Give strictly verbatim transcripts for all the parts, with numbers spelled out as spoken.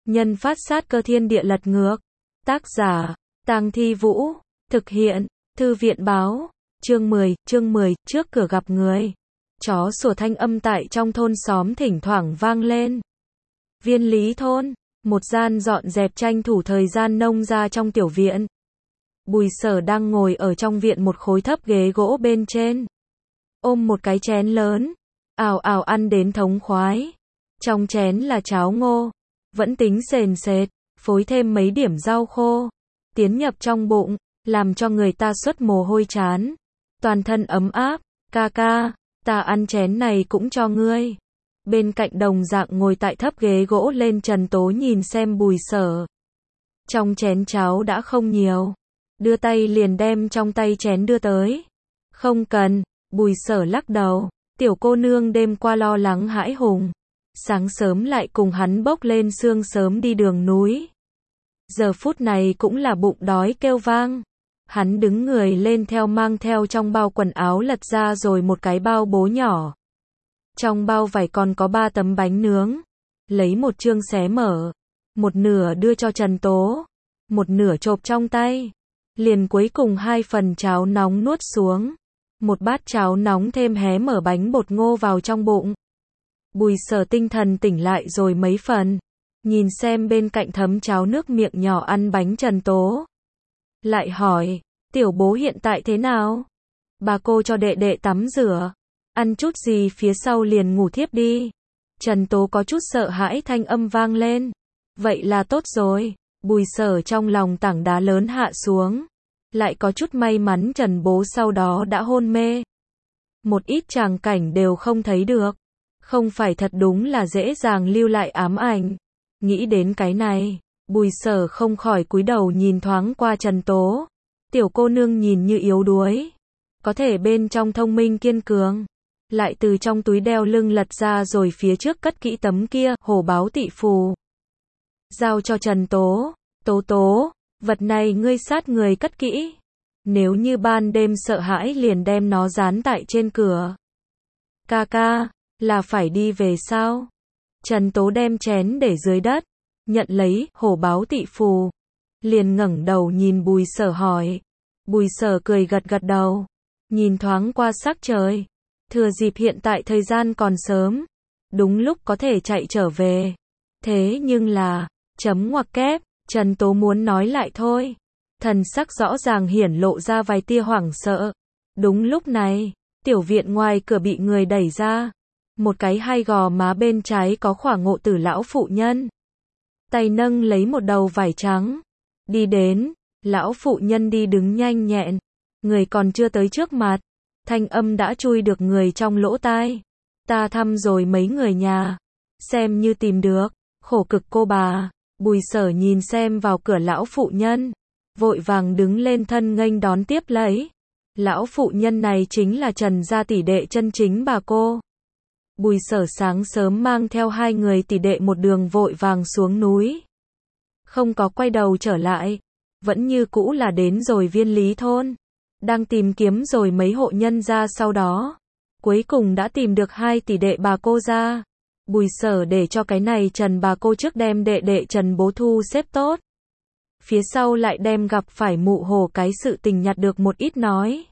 Nhân phát sát cơ thiên địa lật ngược. Tác giả, Tang Thi Vũ. Thực hiện, Thư viện báo. Chương mười, chương mười, trước cửa gặp người. Chó sủa thanh âm tại trong thôn xóm thỉnh thoảng vang lên. Viên lý thôn, một gian dọn dẹp tranh thủ thời gian nông ra trong tiểu viện. Bùi Sở đang ngồi ở trong viện một khối thấp ghế gỗ bên trên. Ôm một cái chén lớn, ào ào ăn đến thống khoái. Trong chén là cháo ngô, vẫn tính sền sệt, phối thêm mấy điểm rau khô. Tiến nhập trong bụng, làm cho người ta xuất mồ hôi chán. Toàn thân ấm áp, ca ca, ta ăn chén này cũng cho ngươi. Bên cạnh đồng dạng ngồi tại thấp ghế gỗ lên Trần Tố nhìn xem Bùi Sở. Trong chén cháo đã không nhiều. Đưa tay liền đem trong tay chén đưa tới. Không cần, Bùi Sở lắc đầu. Tiểu cô nương đêm qua lo lắng hãi hùng. Sáng sớm lại cùng hắn bốc lên sương sớm đi đường núi. Giờ phút này cũng là bụng đói kêu vang. Hắn đứng người lên theo mang theo trong bao quần áo lật ra rồi một cái bao bố nhỏ. Trong bao vải còn có ba tấm bánh nướng. Lấy một chương xé mở. Một nửa đưa cho Trần Tố. Một nửa chộp trong tay. Liền cuối cùng hai phần cháo nóng nuốt xuống. Một bát cháo nóng thêm hé mở bánh bột ngô vào trong bụng. Bùi Sở tinh thần tỉnh lại rồi mấy phần. Nhìn xem bên cạnh thấm cháo nước miệng nhỏ ăn bánh Trần Tố. Lại hỏi, tiểu bố hiện tại thế nào? Bà cô cho đệ đệ tắm rửa. Ăn chút gì phía sau liền ngủ thiếp đi. Trần Tố có chút sợ hãi thanh âm vang lên. Vậy là tốt rồi. Bùi Sở trong lòng tảng đá lớn hạ xuống. Lại có chút may mắn Trần bố sau đó đã hôn mê. Một ít tràng cảnh đều không thấy được. Không phải thật đúng là dễ dàng lưu lại ám ảnh. Nghĩ đến cái này, Bùi Sở không khỏi cúi đầu nhìn thoáng qua Trần Tố. Tiểu cô nương nhìn như yếu đuối. Có thể bên trong thông minh kiên cường. Lại từ trong túi đeo lưng lật ra rồi phía trước cất kỹ tấm kia, hổ báo tị phù. Giao cho Trần Tố. Tố tố, vật này ngươi sát người cất kỹ. Nếu như ban đêm sợ hãi liền đem nó dán tại trên cửa. Ca ca, là phải đi về sao? Trần Tố đem chén để dưới đất. Nhận lấy, hổ báo tị phù. Liền ngẩng đầu nhìn Bùi Sở hỏi. Bùi Sở cười gật gật đầu. Nhìn thoáng qua sắc trời. Thừa dịp hiện tại thời gian còn sớm. Đúng lúc có thể chạy trở về. Thế nhưng là, chấm ngoặc kép, Trần Tố muốn nói lại thôi. Thần sắc rõ ràng hiển lộ ra vài tia hoảng sợ. Đúng lúc này, tiểu viện ngoài cửa bị người đẩy ra. Một cái hai gò má bên trái có khỏa Ngộ Tử lão phụ nhân. Tay nâng lấy một đầu vải trắng. Đi đến, lão phụ nhân đi đứng nhanh nhẹn. Người còn chưa tới trước mặt. Thanh âm đã chui được người trong lỗ tai. Ta thăm rồi mấy người nhà. Xem như tìm được. Khổ cực cô bà. Bùi Sở nhìn xem vào cửa lão phụ nhân. Vội vàng đứng lên thân nghênh đón tiếp lấy. Lão phụ nhân này chính là Trần gia tỷ đệ chân chính bà cô. Bùi Sở sáng sớm mang theo hai người tỷ đệ một đường vội vàng xuống núi. Không có quay đầu trở lại. Vẫn như cũ là đến rồi Viên Lý thôn. Đang tìm kiếm rồi mấy hộ nhân gia sau đó. Cuối cùng đã tìm được hai tỷ đệ bà cô ra. Bùi Sở để cho cái này Trần bà cô trước đem đệ đệ Trần bố thu xếp tốt. Phía sau lại đem gặp phải mụ hồ cái sự tình nhặt được một ít nói.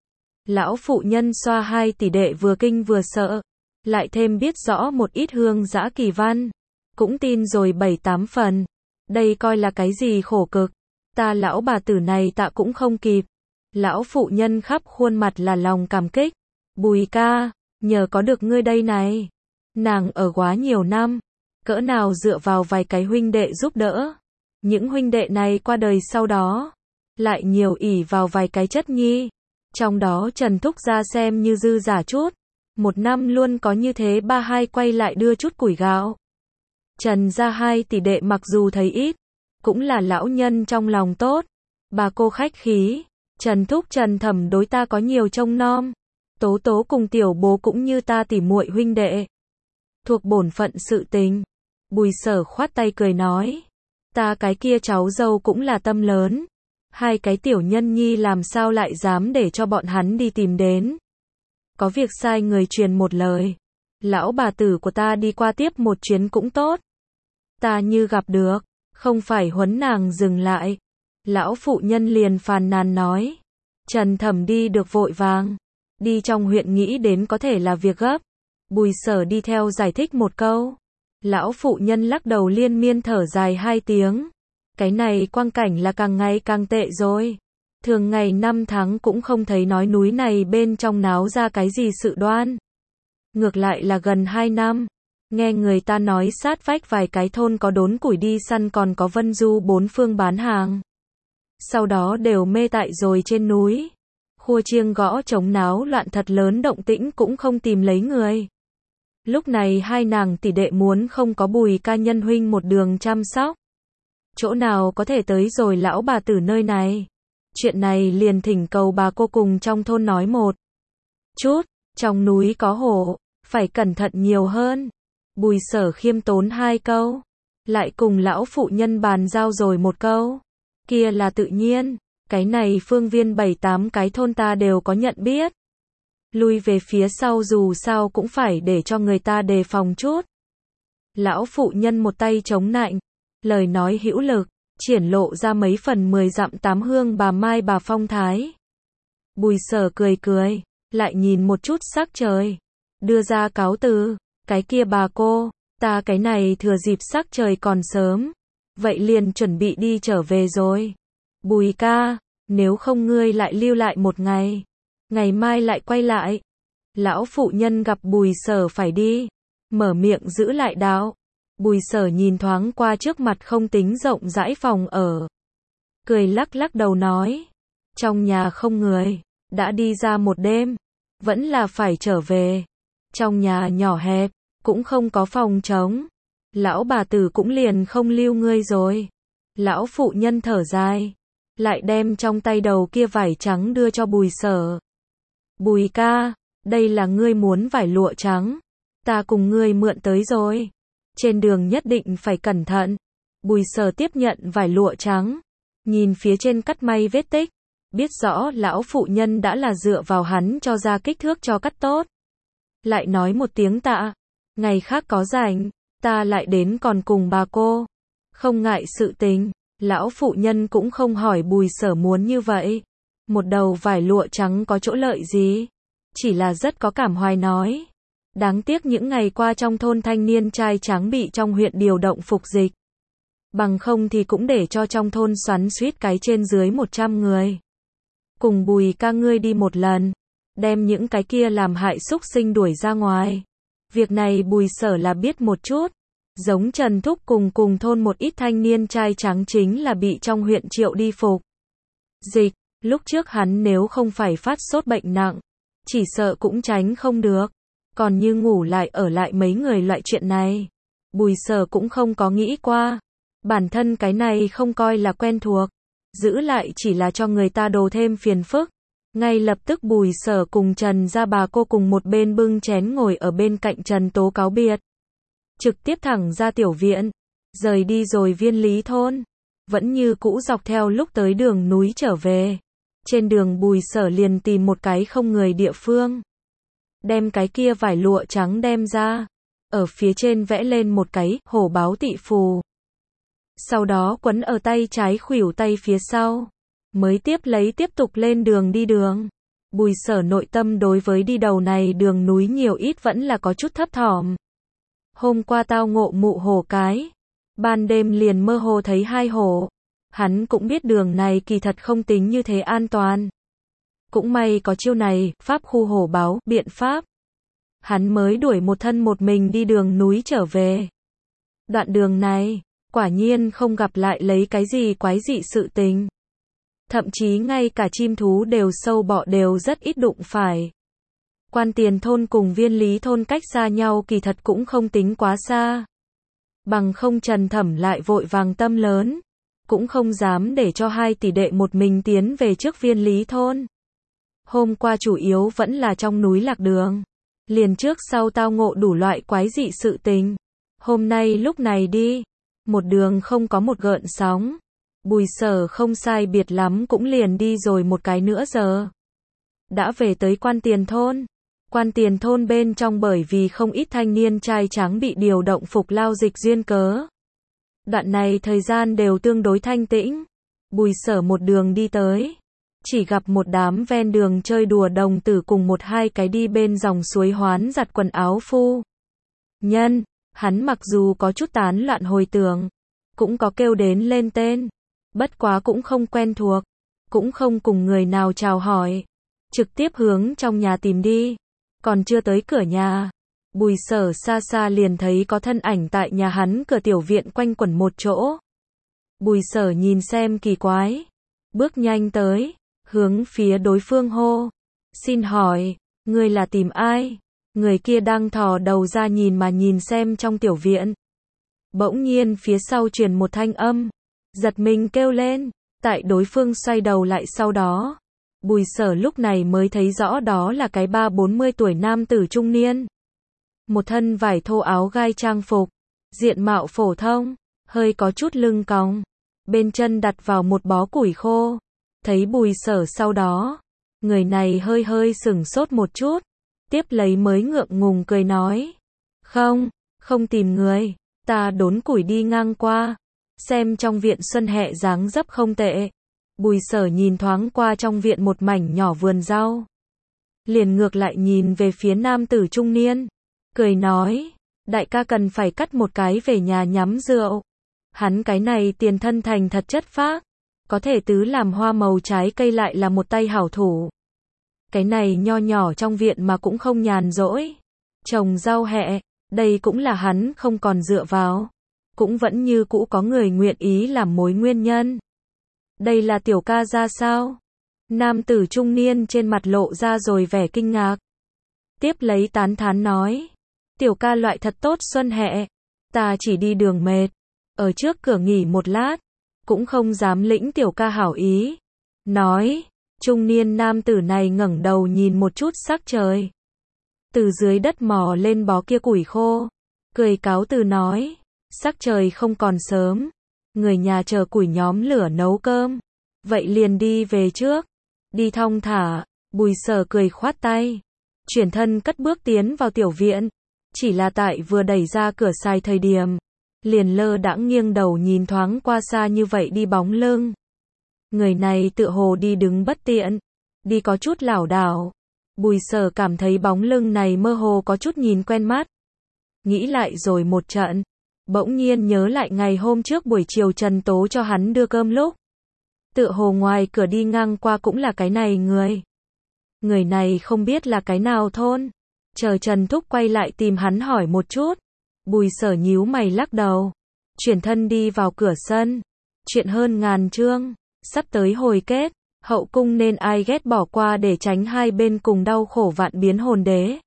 Lão phụ nhân xoa hai tỷ đệ vừa kinh vừa sợ. Lại thêm biết rõ một ít hương dã kỳ văn. Cũng tin rồi bảy tám phần. Đây coi là cái gì khổ cực. Ta lão bà tử này tạ cũng không kịp. Lão phụ nhân khắp khuôn mặt là lòng cảm kích. Bùi ca, nhờ có được ngươi đây này. Nàng ở quá nhiều năm. Cỡ nào dựa vào vài cái huynh đệ giúp đỡ. Những huynh đệ này qua đời sau đó. Lại nhiều ỷ vào vài cái chất nhi. Trong đó Trần Thúc ra xem như dư giả chút. Một năm luôn có như thế ba hai quay lại đưa chút củi gạo. Trần gia hai tỷ đệ mặc dù thấy ít. Cũng là lão nhân trong lòng tốt. Bà cô khách khí. Trần Thúc Trần Thẩm đối ta có nhiều trông nom. Tố tố cùng tiểu bố cũng như ta tỉ muội huynh đệ. Thuộc bổn phận sự tình. Bùi Sở khoát tay cười nói. Ta cái kia cháu dâu cũng là tâm lớn. Hai cái tiểu nhân nhi làm sao lại dám để cho bọn hắn đi tìm đến. Có việc sai người truyền một lời. Lão bà tử của ta đi qua tiếp một chuyến cũng tốt. ta như gặp được, không phải huấn nàng dừng lại. Lão phụ nhân liền phàn nàn nói. Trần Thẩm đi được vội vàng. Đi trong huyện nghĩ đến có thể là việc gấp. Bùi Sở đi theo giải thích một câu. Lão phụ nhân lắc đầu liên miên thở dài hai tiếng. Cái này quang cảnh là càng ngày càng tệ rồi. Thường ngày năm tháng cũng không thấy nói núi này bên trong náo ra cái gì sự đoan. Ngược lại là gần hai năm. Nghe người ta nói sát vách vài cái thôn có đốn củi đi săn còn có vân du bốn phương bán hàng. Sau đó đều mê tại rồi trên núi. Khua chiêng gõ trống náo loạn thật lớn động tĩnh cũng không tìm lấy người. Lúc này hai nàng tỷ đệ muốn không có Bùi ca nhân huynh một đường chăm sóc. Chỗ nào có thể tới rồi lão bà tử nơi này. Chuyện này liền thỉnh cầu bà cô cùng trong thôn nói một chút. Trong núi có hổ, phải cẩn thận nhiều hơn. Bùi Sở khiêm tốn hai câu. Lại cùng lão phụ nhân bàn giao rồi một câu. Kia là tự nhiên. Cái này phương viên bảy tám cái thôn ta đều có nhận biết. Lui về phía sau dù sao cũng phải để cho người ta đề phòng chút. Lão phụ nhân một tay chống nạnh. Lời nói hữu lực. Triển lộ ra mấy phần mười dặm tám hương bà Mai bà phong thái. Bùi Sở cười cười. Lại nhìn một chút sắc trời. Đưa ra cáo từ. Cái kia bà cô. Ta cái này thừa dịp sắc trời còn sớm. Vậy liền chuẩn bị đi trở về rồi. Bùi ca. Nếu không ngươi lại lưu lại một ngày. Ngày mai lại quay lại. Lão phụ nhân gặp Bùi Sở phải đi. Mở miệng giữ lại đạo. Bùi Sở nhìn thoáng qua trước mặt không tính rộng rãi phòng ở. Cười lắc lắc đầu nói. Trong nhà không người. Đã đi ra một đêm. Vẫn là phải trở về. Trong nhà nhỏ hẹp. Cũng không có phòng trống. Lão bà tử cũng liền không lưu ngươi rồi. Lão phụ nhân thở dài. Lại đem trong tay đầu kia vải trắng đưa cho Bùi Sở. Bùi ca. Đây là ngươi muốn vải lụa trắng. Ta cùng ngươi mượn tới rồi. Trên đường nhất định phải cẩn thận. Bùi Sở tiếp nhận vải lụa trắng. Nhìn phía trên cắt may vết tích. Biết rõ lão phụ nhân đã là dựa vào hắn cho ra kích thước cho cắt tốt. Lại nói một tiếng tạ. Ngày khác có rảnh. Ta lại đến còn cùng bà cô. Không ngại sự tình. Lão phụ nhân cũng không hỏi Bùi Sở muốn như vậy. Một đầu vải lụa trắng có chỗ lợi gì. Chỉ là rất có cảm hoài nói. Đáng tiếc những ngày qua trong thôn thanh niên trai trắng bị trong huyện điều động phục dịch. Bằng không thì cũng để cho trong thôn xoắn suýt cái trên dưới một trăm người. Cùng Bùi ca ngươi đi một lần. Đem những cái kia làm hại xúc sinh đuổi ra ngoài. Việc này Bùi Sở là biết một chút. Giống Trần Thúc cùng cùng thôn một ít thanh niên trai trắng chính là bị trong huyện triệu đi phục dịch. Lúc trước hắn nếu không phải phát sốt bệnh nặng. Chỉ sợ cũng tránh không được. Còn như ngủ lại ở lại mấy người loại chuyện này. Bùi Sở cũng không có nghĩ qua. Bản thân cái này không coi là quen thuộc. Giữ lại chỉ là cho người ta đồ thêm phiền phức. Ngay lập tức Bùi Sở cùng Trần gia bà cô cùng một bên bưng chén ngồi ở bên cạnh Trần Tố cáo biệt. Trực tiếp thẳng ra tiểu viện. Rời đi rồi Viên Lý thôn. Vẫn như cũ dọc theo lúc tới đường núi trở về. Trên đường Bùi Sở liền tìm một cái không người địa phương. Đem cái kia vải lụa trắng đem ra. Ở phía trên vẽ lên một cái hổ báo tị phù. Sau đó quấn ở tay trái khuỷu tay phía sau. Mới tiếp lấy tiếp tục lên đường đi đường. Bùi Sở nội tâm đối với đi đầu này đường núi nhiều ít vẫn là có chút thấp thỏm. Hôm qua tao ngộ mụ hổ cái. Ban đêm liền mơ hồ thấy hai hổ. Hắn cũng biết đường này kỳ thật không tính như thế an toàn. Cũng may có chiêu này, pháp khu hổ báo, biện pháp. Hắn mới đuổi một thân một mình đi đường núi trở về. Đoạn đường này, quả nhiên không gặp lại lấy cái gì quái dị sự tình. Thậm chí ngay cả chim thú đều sâu bọ đều rất ít đụng phải. Quan Tiền thôn cùng Viên Lý thôn cách xa nhau kỳ thật cũng không tính quá xa. Bằng không Trần Thẩm lại vội vàng tâm lớn. Cũng không dám để cho hai tỷ đệ một mình tiến về trước Viên Lý thôn. Hôm qua chủ yếu vẫn là trong núi lạc đường. Liền trước sau tao ngộ đủ loại quái dị sự tình. Hôm nay lúc này đi. Một đường không có một gợn sóng. Bùi Sở không sai biệt lắm cũng liền đi rồi một cái nữa giờ. Đã về tới Quan Tiền thôn. Quan Tiền thôn bên trong bởi vì không ít thanh niên trai trắng bị điều động phục lao dịch duyên cớ. Đoạn này thời gian đều tương đối thanh tĩnh. Bùi Sở một đường đi tới, chỉ gặp một đám ven đường chơi đùa đồng tử cùng một hai cái đi bên dòng suối hoán giặt quần áo phu nhân. Hắn mặc dù có chút tán loạn hồi tưởng, cũng có kêu đến lên tên, bất quá cũng không quen thuộc, cũng không cùng người nào chào hỏi, trực tiếp hướng trong nhà tìm đi. Còn chưa tới cửa nhà, Bùi Sở xa xa liền thấy có thân ảnh tại nhà hắn cửa tiểu viện quanh quẩn một chỗ. Bùi Sở nhìn xem kỳ quái, bước nhanh tới, hướng phía đối phương hô, xin hỏi, ngươi là tìm ai? Người kia đang thò đầu ra nhìn mà nhìn xem trong tiểu viện. Bỗng nhiên phía sau truyền một thanh âm, giật mình kêu lên, tại đối phương xoay đầu lại sau đó. Bùi Sở lúc này mới thấy rõ đó là cái ba bốn mươi tuổi nam tử trung niên. Một thân vải thô áo gai trang phục, diện mạo phổ thông, hơi có chút lưng cong, bên chân đặt vào một bó củi khô. Thấy Bùi Sở sau đó, người này hơi hơi sửng sốt một chút, tiếp lấy mới ngượng ngùng cười nói, không, không tìm người, ta đốn củi đi ngang qua, xem trong viện xuân hẹ dáng dấp không tệ. Bùi Sở nhìn thoáng qua trong viện một mảnh nhỏ vườn rau, liền ngược lại nhìn về phía nam tử trung niên, cười nói, đại ca cần phải cắt một cái về nhà nhắm rượu. Hắn cái này tiền thân thành thật chất phác, có thể tứ làm hoa màu trái cây lại là một tay hảo thủ. Cái này nho nhỏ trong viện mà cũng không nhàn rỗi, trồng rau hẹ, đây cũng là hắn không còn dựa vào, cũng vẫn như cũ có người nguyện ý làm mối nguyên nhân. Đây là tiểu ca ra sao? Nam tử trung niên trên mặt lộ ra rồi vẻ kinh ngạc. Tiếp lấy tán thán nói, tiểu ca loại thật tốt xuân hẹ, ta chỉ đi đường mệt, ở trước cửa nghỉ một lát, cũng không dám lĩnh tiểu ca hảo ý. Nói, trung niên nam tử này ngẩng đầu nhìn một chút sắc trời, từ dưới đất mò lên bó kia củi khô, cười cáo từ nói, sắc trời không còn sớm, người nhà chờ củi nhóm lửa nấu cơm, vậy liền đi về trước, đi thong thả. Bùi Sở cười khoát tay, chuyển thân cất bước tiến vào tiểu viện, chỉ là tại vừa đẩy ra cửa xài thời điểm, liền lơ đãng nghiêng đầu nhìn thoáng qua xa như vậy đi bóng lưng. Người này tựa hồ đi đứng bất tiện, đi có chút lảo đảo. Bùi Sở cảm thấy bóng lưng này mơ hồ có chút nhìn quen mắt. Nghĩ lại rồi một trận, bỗng nhiên nhớ lại ngày hôm trước buổi chiều Trần Tố cho hắn đưa cơm lúc, tựa hồ ngoài cửa đi ngang qua cũng là cái này người. Người này không biết là cái nào thôn. Chờ Trần Thúc quay lại tìm hắn hỏi một chút, Bùi Sở nhíu mày lắc đầu, chuyển thân đi vào cửa sân. Chuyện hơn ngàn chương, sắp tới hồi kết, hậu cung nên ai ghét bỏ qua để tránh hai bên cùng đau khổ vạn biến hồn đế.